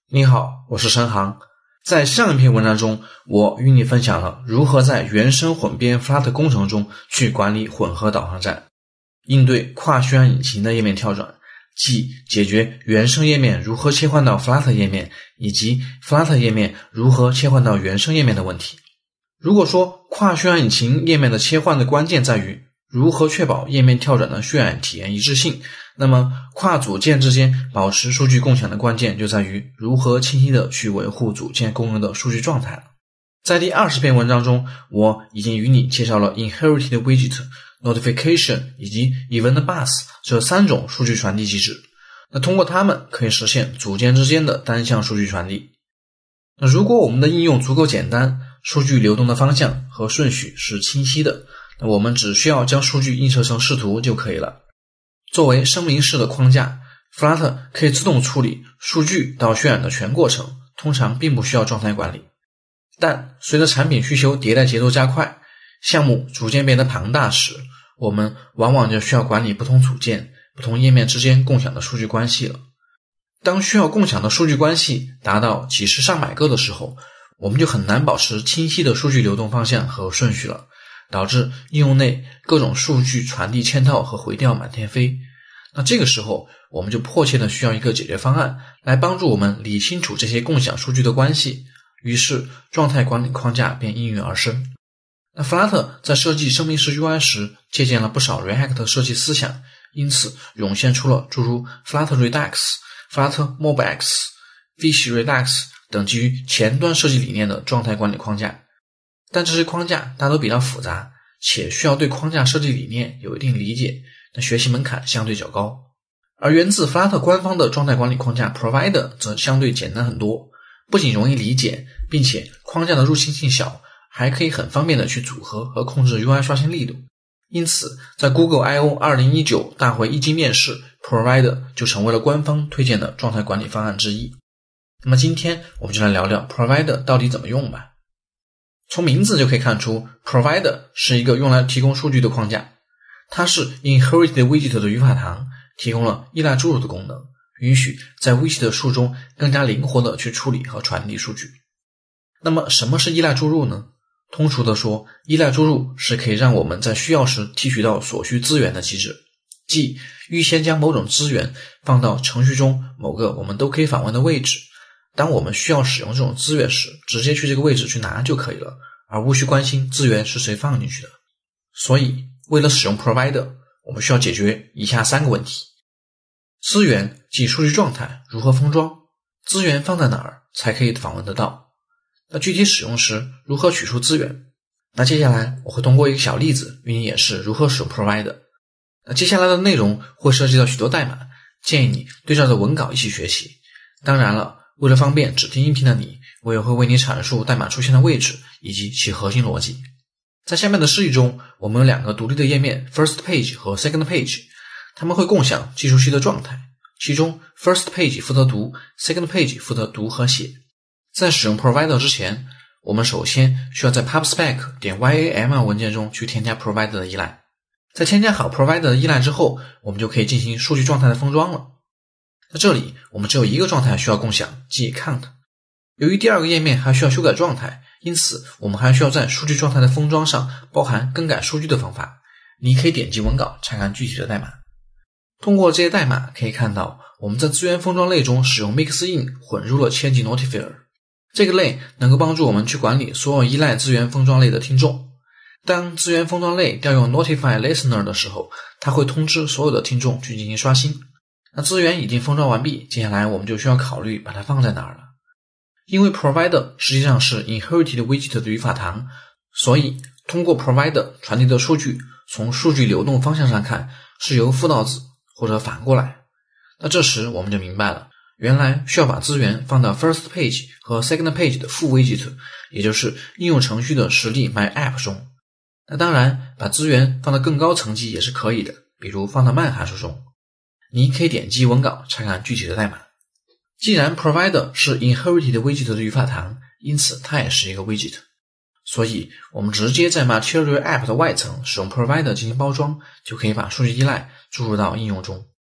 你好，我是申航。在上一篇文章中，我与你分享了如何在原生混编 Flutter 工程中去管理混合导航站，应对跨渲染引擎的页面跳转，即解决原生页面如何切换到 Flutter 页面，以及 Flutter 页面如何切换到原生页面的问题。如果说跨渲染引擎页面的切换的关键在于如何确保页面跳转的渲染体验一致性，那么跨组件之间保持数据共享的关键就在于如何清晰地去维护组件功能的数据状态了。在第20篇文章中，我已经与你介绍了 Inherited Widget、Notification 以及 Event Bus 这3种数据传递机制。那通过它们可以实现组件之间的单向数据传递。那如果我们的应用足够简单，数据流动的方向和顺序是清晰的，那我们只需要将数据映射成视图就可以了。作为声明式的框架， Flutter 可以自动处理数据到渲染的全过程，通常并不需要状态管理。但随着产品需求迭代节奏加快，项目逐渐变得庞大时，我们往往就需要管理不同组件、不同页面之间共享的数据关系了。当需要共享的数据关系达到几十上百个的时候，我们就很难保持清晰的数据流动方向和顺序了，导致应用内各种数据传递嵌套和回调满天飞。那这个时候我们就迫切的需要一个解决方案来帮助我们理清楚这些共享数据的关系，于是状态管理框架便应运而生。那 Flutter 在设计声明式 UI 时借鉴了不少 React 设计思想，因此涌现出了诸如 Flutter Redux、Flutter MobX、Fish Redux 等基于前端设计理念的状态管理框架。但这些框架大都比较复杂，且需要对框架设计理念有一定理解，那学习门槛相对较高。而源自 Flutter 官方的状态管理框架 Provider 则相对简单很多，不仅容易理解，并且框架的入侵性小，还可以很方便的去组合和控制 UI 刷新力度。因此在 Google I/O 2019大会一经面世， Provider 就成为了官方推荐的状态管理方案之一。那么今天我们就来聊聊 Provider 到底怎么用吧。从名字就可以看出 Provider 是一个用来提供数据的框架，它是 Inherited Widget 的语法堂，提供了依赖注入的功能，允许在 Widget 树中更加灵活的去处理和传递数据。那么什么是依赖注入呢？通俗的说，依赖注入是可以让我们在需要时提取到所需资源的机制，即预先将某种资源放到程序中某个我们都可以访问的位置，当我们需要使用这种资源时，直接去这个位置去拿就可以了，而无需关心资源是谁放进去的。所以为了使用 Provider， 我们需要解决以下3个问题。资源即数据状态如何封装，资源放在哪儿才可以访问得到，那具体使用时如何取出资源。那接下来我会通过一个小例子与你演示如何使用 Provider。那接下来的内容会涉及到许多代码，建议你对照着文稿一起学习。当然了，为了方便只听音频的你，我也会为你阐述代码出现的位置以及其核心逻辑。在下面的示例中，我们有2个独立的页面 First Page 和 Second Page， 它们会共享计数器的状态，其中 First Page 负责读， Second Page 负责读和写。在使用 Provider 之前，我们首先需要在 pubspec.yaml 文件中去添加 Provider 的依赖。在添加好 Provider 的依赖之后，我们就可以进行数据状态的封装了。在这里我们只有一个状态需要共享，即 count。 由于第2个页面还需要修改状态，因此我们还需要在数据状态的封装上包含更改数据的方法。你可以点击文稿查看具体的代码。通过这些代码可以看到，我们在资源封装类中使用 mixin 混入了千级 notifier， 这个类能够帮助我们去管理所有依赖资源封装类的听众。当资源封装类调用 notify listener 的时候，它会通知所有的听众去进行刷新。那资源已经封装完毕，接下来我们就需要考虑把它放在哪儿了。因为 Provider 实际上是 Inherited Widget 的语法堂，所以通过 Provider 传递的数据，从数据流动方向上看是由负到子或者反过来。那这时我们就明白了，原来需要把资源放到 First Page 和 Second Page 的副 Widget， 也就是应用程序的实例 MyApp 中。那当然把资源放到更高层级也是可以的，比如放到慢函数中。你可以点击文稿查看具体的代码。既然 Provider 是 Inherited Widget 的语法堂，因此它也是一个 Widget， 所以我们直接在 Material App 的外层使用 Provider 进行包装，就可以把数据依赖注入到应用中。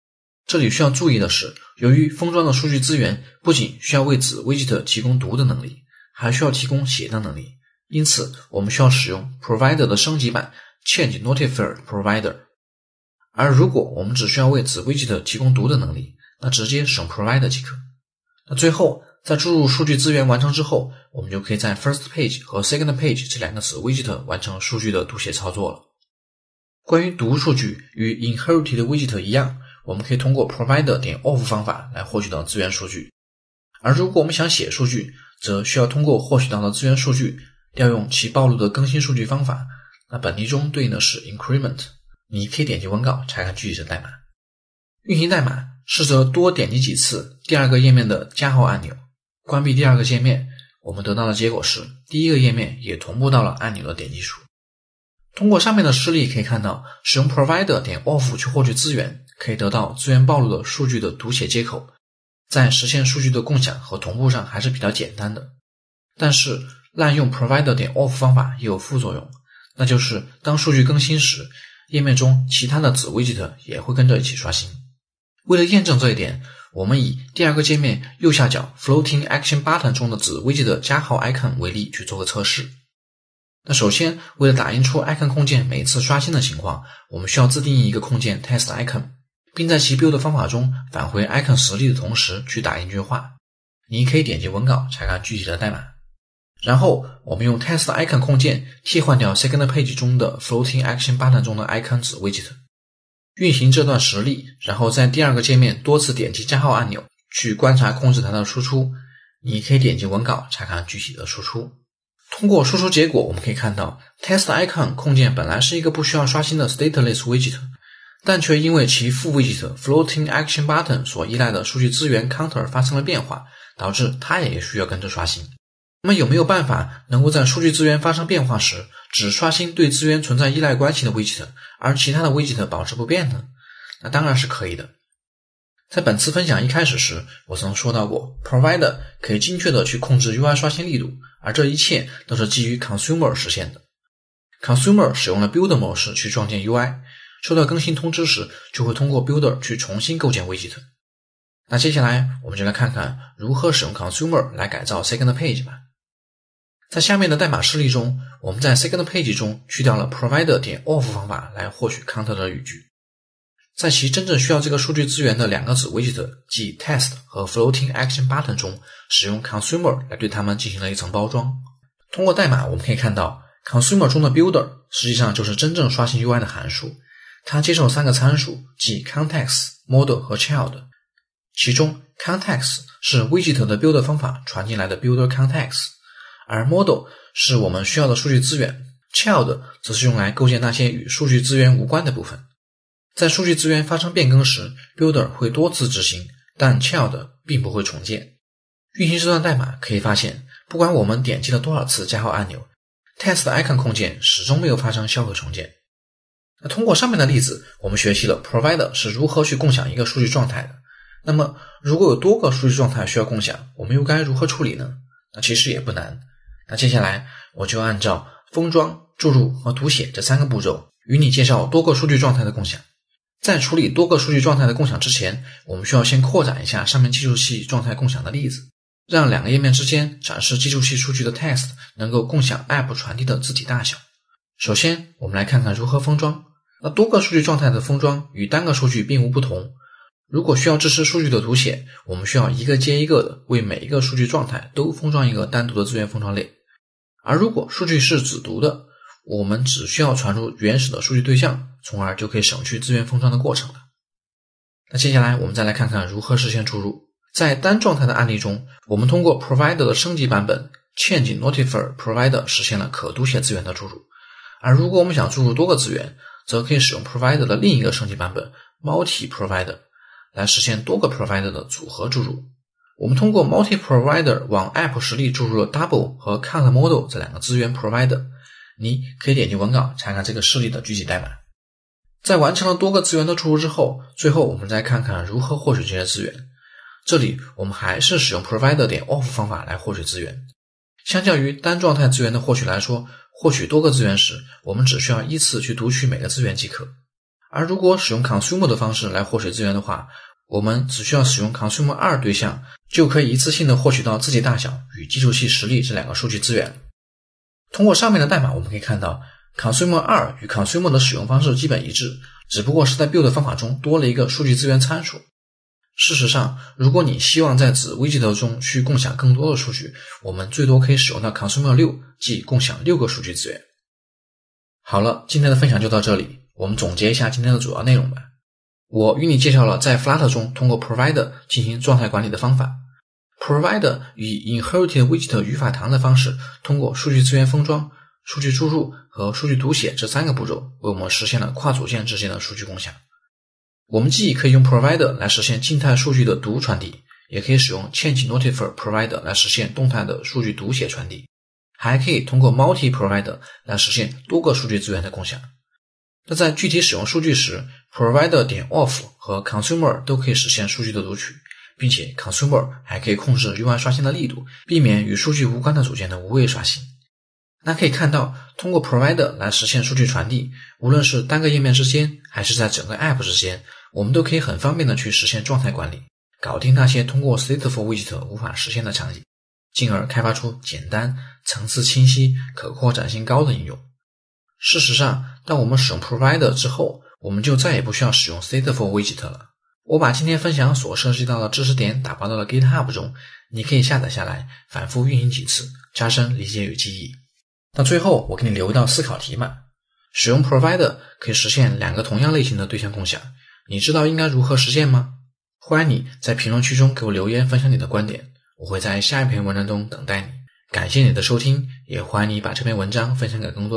这里需要注意的是，由于封装的数据资源不仅需要为子 widget 提供读的能力，还需要提供写的能力，因此我们需要使用 provider 的升级版 change notifier provider。 而如果我们只需要为子 widget 提供读的能力，那直接使用 provider 即可。那最后在注入数据资源完成之后，我们就可以在 first page 和 second page 这两个子 widget 完成数据的读写操作了。关于读数据，与 inherited widget 一样，我们可以通过 provider.off 方法来获取到资源数据。而如果我们想写数据，则需要通过获取到的资源数据调用其暴露的更新数据方法，那本例中对应的是 increment。 你可以点击文稿查看具体的代码。运行代码，试着多点击几次第二个页面的加号按钮，关闭第二个界面，我们得到的结果是第一个页面也同步到了按钮的点击数。通过上面的示例可以看到，使用 provider.off 去获取资源，可以得到资源暴露的数据的读写接口，在实现数据的共享和同步上还是比较简单的。但是滥用 provider.off 方法也有副作用，那就是当数据更新时，页面中其他的子 widget 也会跟着一起刷新。为了验证这一点，我们以第二个界面右下角 floating action button 中的子 widget 加号 icon 为例去做个测试。那首先，为了打印出 icon 控件每次刷新的情况，我们需要自定义一个控件 test icon， 并在其 build 方法中返回 icon 实例的同时去打印一句话。你可以点击文稿查看具体的代码。然后我们用 test icon 控件替换掉 second page 中的 floating action button 中的 icon 子 widget， 运行这段实例，然后在第二个界面多次点击加号按钮去观察控制台的输出。你可以点击文稿查看具体的输出。通过输出结果，我们可以看到 test icon 控件本来是一个不需要刷新的 stateless widget， 但却因为其副 widget floating action button 所依赖的数据资源 counter 发生了变化，导致它也需要跟着刷新。那么有没有办法能够在数据资源发生变化时，只刷新对资源存在依赖关系的 widget， 而其他的 widget 保持不变呢？那当然是可以的。在本次分享一开始时，我曾说到过 provider 可以精确的去控制 UI 刷新力度，而这一切都是基于 consumer 实现的。consumer 使用了 builder 模式去创建 UI， 收到更新通知时就会通过 builder 去重新构建 widget。那接下来我们就来看看如何使用 consumer 来改造 second page 吧。在下面的代码示例中，我们在 second page 中去掉了 provider.off 方法来获取 counter 的语句。在其真正需要这个数据资源的两个子 widget， 即 test 和 floating action button 中，使用 consumer 来对它们进行了一层包装。通过代码我们可以看到 consumer 中的 builder 实际上就是真正刷新 UI 的函数，它接受3个参数，即 context、model 和 child。其中 context 是 widget 的 builder 方法传进来的 builder context， 而 model 是我们需要的数据资源， child 则是用来构建那些与数据资源无关的部分。在数据资源发生变更时， builder 会多次执行，但 child 并不会重建。运行这段代码可以发现，不管我们点击了多少次加号按钮， test icon 控件始终没有发生销毁重建。那通过上面的例子，我们学习了 provider 是如何去共享一个数据状态的。那么如果有多个数据状态需要共享，我们又该如何处理呢？那其实也不难。那接下来我就按照封装、注入和读写这3个步骤，与你介绍多个数据状态的共享。在处理多个数据状态的共享之前，我们需要先扩展一下上面计数器状态共享的例子，让2个页面之间展示计数器数据的 test 能够共享 app 传递的字体大小。首先我们来看看如何封装。那多个数据状态的封装与单个数据并无不同。如果需要支持数据的读写，我们需要一个接一个的为每一个数据状态都封装一个单独的资源封装类。而如果数据是只读的，我们只需要传入原始的数据对象，从而就可以省去资源封装的过程了。那接下来我们再来看看如何实现注入。在单状态的案例中，我们通过 provider 的升级版本 change notifier provider 实现了可读写资源的注入。而如果我们想注入多个资源，则可以使用 provider 的另一个升级版本 multi provider 来实现多个 provider 的组合注入。我们通过 multi provider 往 app 实例注入了 double 和 count model 这2个资源 provider。你可以点击文稿查看这个示例的具体代码。在完成了多个资源的注入之后，最后我们再看看如何获取这些资源。这里我们还是使用 provider.off 方法来获取资源。相较于单状态资源的获取来说，获取多个资源时，我们只需要依次去读取每个资源即可。而如果使用 consumer 的方式来获取资源的话， 我们只需要使用 consumer2 对象，就可以一次性的获取到字节大小与计数器实例这两个数据资源。通过上面的代码我们可以看到 consumer2 与 consumer 的使用方式基本一致，只不过是在 build 方法中多了一个数据资源参数。事实上，如果你希望在子 widget 中去共享更多的数据，我们最多可以使用到 consumer6， 即共享6个数据资源。好了，今天的分享就到这里，我们总结一下今天的主要内容吧。我与你介绍了在 Flutter 中通过 provider 进行状态管理的方法。provider 以 inherited widget 语法堂的方式，通过数据资源封装、数据注入和数据读写这3个步骤，为我们实现了跨组件之间的数据共享。我们既可以用 provider 来实现静态数据的读传递，也可以使用 change notifier provider 来实现动态的数据读写传递，还可以通过 multi provider 来实现多个数据资源的共享。那在具体使用数据时， provider.auth 和 consumer 都可以实现数据的读取，并且 consumer 还可以控制 UI 刷新的力度，避免与数据无关的组件的无谓刷新。那可以看到，通过 provider 来实现数据传递，无论是单个页面之间，还是在整个 app 之间，我们都可以很方便的去实现状态管理，搞定那些通过 stateful widget 无法实现的场景，进而开发出简单、层次清晰、可扩展性高的应用。事实上，当我们使用 provider 之后，我们就再也不需要使用 stateful widget 了。我把今天分享所涉及到的知识点打包到了 GitHub 中，你可以下载下来，反复运行几次，加深理解与记忆。那最后我给你留一道思考题嘛，使用 provider 可以实现2个同样类型的对象共享，你知道应该如何实现吗？欢迎你在评论区中给我留言分享你的观点，我会在下一篇文章中等待你。感谢你的收听，也欢迎你把这篇文章分享给更多